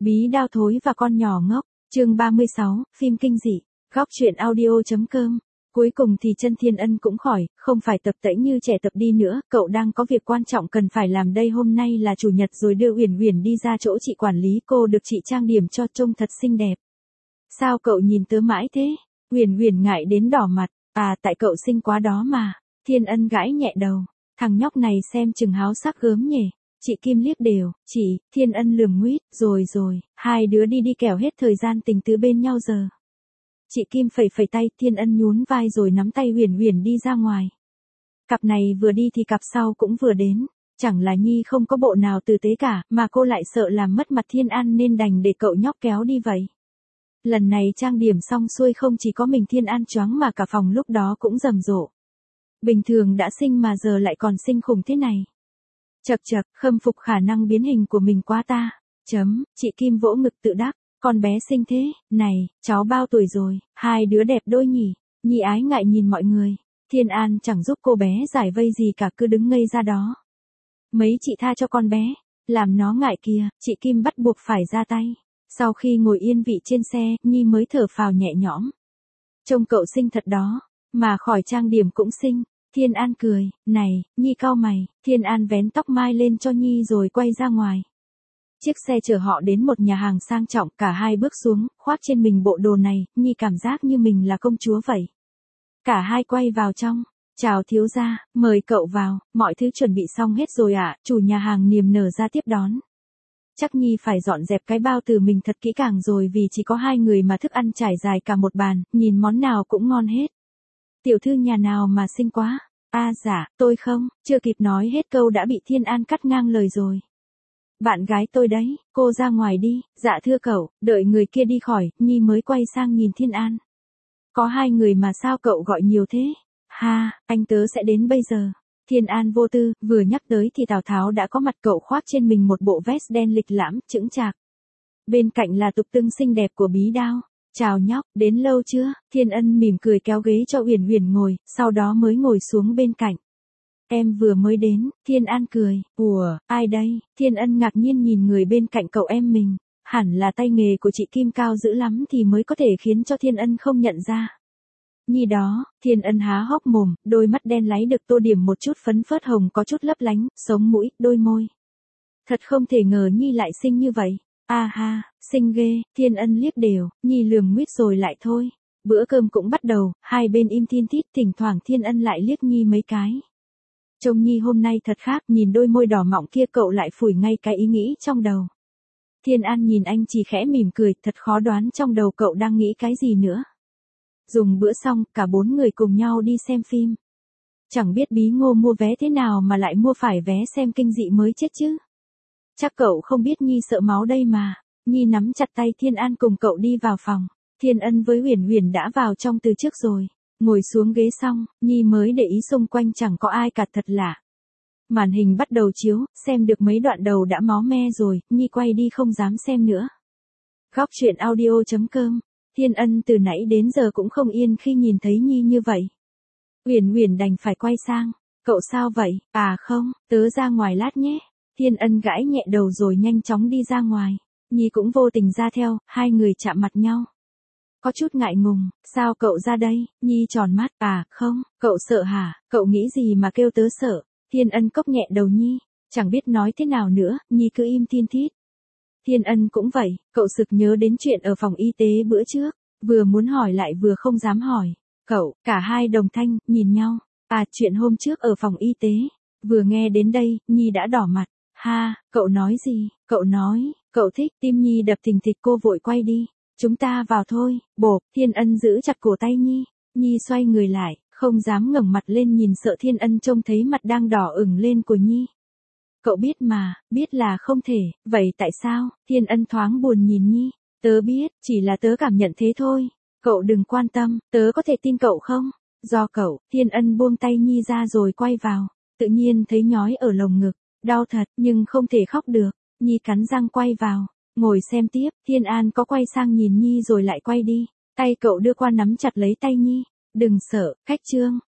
Bí đao thối và con nhỏ ngốc, chương 36, phim kinh dị, góc truyện audio.com. Cuối cùng thì chân Thiên Ân cũng khỏi, không phải tập tễnh như trẻ tập đi nữa, cậu đang có việc quan trọng cần phải làm đây. Hôm nay là chủ nhật rồi, đưa Uyển Uyển đi ra chỗ chị quản lý, cô được chị trang điểm cho trông thật xinh đẹp. Sao cậu nhìn tớ mãi thế? Uyển Uyển ngại đến đỏ mặt, tại cậu xinh quá đó mà. Thiên Ân gãi nhẹ đầu, thằng nhóc này xem chừng háo sắc gớm nhỉ. Chị Kim liếc đều, chị, Thiên Ân lườm nguýt, rồi, hai đứa đi kẻo hết thời gian tình tứ bên nhau giờ. Chị Kim phẩy tay, Thiên Ân nhún vai rồi nắm tay Uyển Uyển đi ra ngoài. Cặp này vừa đi thì cặp sau cũng vừa đến, chẳng là Nhi không có bộ nào tử tế cả, mà cô lại sợ làm mất mặt Thiên An nên đành để cậu nhóc kéo đi vậy. Lần này trang điểm xong xuôi, không chỉ có mình Thiên An choáng mà cả phòng lúc đó cũng rầm rộ. Bình thường đã xinh mà giờ lại còn xinh khủng thế này. Chậc, khâm phục khả năng biến hình của mình quá ta. Chị Kim vỗ ngực tự đắc, con bé xinh thế, này, cháu bao tuổi rồi, hai đứa đẹp đôi nhỉ. Nhi ái ngại nhìn mọi người, Thiên An chẳng giúp cô bé giải vây gì cả, cứ đứng ngây ra đó. Mấy chị tha cho con bé, làm nó ngại kìa. Chị Kim bắt buộc phải ra tay. Sau khi ngồi yên vị trên xe, Nhi mới thở phào nhẹ nhõm. Trông cậu xinh thật đó, mà khỏi trang điểm cũng xinh. Thiên An cười, này, Nhi cau mày. Thiên An vén tóc mai lên cho Nhi rồi quay ra ngoài. Chiếc xe chở họ đến một nhà hàng sang trọng, cả hai bước xuống, khoác trên mình bộ đồ này, Nhi cảm giác như mình là công chúa vậy. Cả hai quay vào trong, chào thiếu gia, mời cậu vào, mọi thứ chuẩn bị xong hết rồi ạ. Chủ nhà hàng niềm nở ra tiếp đón. Chắc Nhi phải dọn dẹp cái bao tử mình thật kỹ càng rồi, vì chỉ có hai người mà thức ăn trải dài cả một bàn, nhìn món nào cũng ngon hết. Tiểu thư nhà nào mà xinh quá. Dạ, tôi không, chưa kịp nói hết câu đã bị Thiên An cắt ngang lời rồi. Bạn gái tôi đấy, cô ra ngoài đi. Dạ thưa cậu. Đợi người kia đi khỏi, Nhi mới quay sang nhìn Thiên An. Có hai người mà sao cậu gọi nhiều thế? Anh tớ sẽ đến bây giờ. Thiên An vô tư, vừa nhắc tới thì Tào Tháo đã có mặt, cậu khoác trên mình một bộ vest đen lịch lãm, chững chạc. Bên cạnh là tục tưng xinh đẹp của Bí Đao. Chào nhóc, đến lâu chưa? Thiên Ân mỉm cười kéo ghế cho Uyển Uyển ngồi, sau đó mới ngồi xuống bên cạnh. Em vừa mới đến. Thiên An cười. Ủa, ai đây? Thiên Ân ngạc nhiên nhìn người bên cạnh cậu em mình. Hẳn là tay nghề của chị Kim cao dữ lắm thì mới có thể khiến cho Thiên Ân không nhận ra. Nhi đó. Thiên Ân há hốc mồm, đôi mắt đen láy được tô điểm một chút phấn phớt hồng có chút lấp lánh, sống mũi, đôi môi. Thật không thể ngờ Nhi lại xinh như vậy. Xinh ghê. Thiên Ân liếc đều, Nhi lườm nguyết rồi lại thôi. Bữa cơm cũng bắt đầu, hai bên im thiên thít, thỉnh thoảng Thiên Ân lại liếc Nhi mấy cái. Trông Nhi hôm nay thật khác, nhìn đôi môi đỏ mọng kia cậu lại phủi ngay cái ý nghĩ trong đầu. Thiên An nhìn anh chỉ khẽ mỉm cười, thật khó đoán trong đầu cậu đang nghĩ cái gì nữa. Dùng bữa xong, cả bốn người cùng nhau đi xem phim. Chẳng biết Bí Ngô mua vé thế nào mà lại mua phải vé xem kinh dị mới chết chứ. Chắc cậu không biết Nhi sợ máu đây mà. Nhi nắm chặt tay Thiên An cùng cậu đi vào phòng. Thiên Ân với Uyển Uyển đã vào trong từ trước rồi. Ngồi xuống ghế xong, Nhi mới để ý xung quanh chẳng có ai cả, thật lạ. Màn hình bắt đầu chiếu, xem được mấy đoạn đầu đã máu me rồi, Nhi quay đi không dám xem nữa. Góc truyện audio.com. Thiên Ân từ nãy đến giờ cũng không yên khi nhìn thấy Nhi như vậy. Uyển Uyển đành phải quay sang. Cậu sao vậy? Không, tớ ra ngoài lát nhé. Thiên Ân gãi nhẹ đầu rồi nhanh chóng đi ra ngoài. Nhi cũng vô tình ra theo, hai người chạm mặt nhau. Có chút ngại ngùng, sao cậu ra đây? Nhi tròn mắt, không, cậu sợ hả? Cậu nghĩ gì mà kêu tớ sợ? Thiên Ân cốc nhẹ đầu Nhi, chẳng biết nói thế nào nữa, Nhi cứ im thiên thít. Thiên Ân cũng vậy, cậu sực nhớ đến chuyện ở phòng y tế bữa trước, vừa muốn hỏi lại vừa không dám hỏi. Cậu, cả hai đồng thanh, nhìn nhau. Chuyện hôm trước ở phòng y tế. Vừa nghe đến đây, Nhi đã đỏ mặt. Cậu nói gì? Cậu nói, cậu thích. Tim Nhi đập thình thịch, cô vội quay đi. Chúng ta vào thôi. Bộp. Thiên Ân giữ chặt cổ tay Nhi. Nhi xoay người lại, không dám ngẩng mặt lên nhìn, sợ Thiên Ân trông thấy mặt đang đỏ ửng lên của Nhi. Cậu biết mà, biết là không thể, vậy tại sao? Thiên Ân thoáng buồn nhìn Nhi. Tớ biết, chỉ là tớ cảm nhận thế thôi. Cậu đừng quan tâm, tớ có thể tin cậu không? Do cậu. Thiên Ân buông tay Nhi ra rồi quay vào. Tự nhiên thấy nhói ở lồng ngực. Đau thật, nhưng không thể khóc được. Nhi cắn răng quay vào. Ngồi xem tiếp. Thiên An có quay sang nhìn Nhi rồi lại quay đi. Tay cậu đưa qua nắm chặt lấy tay Nhi. Đừng sợ, khách trương.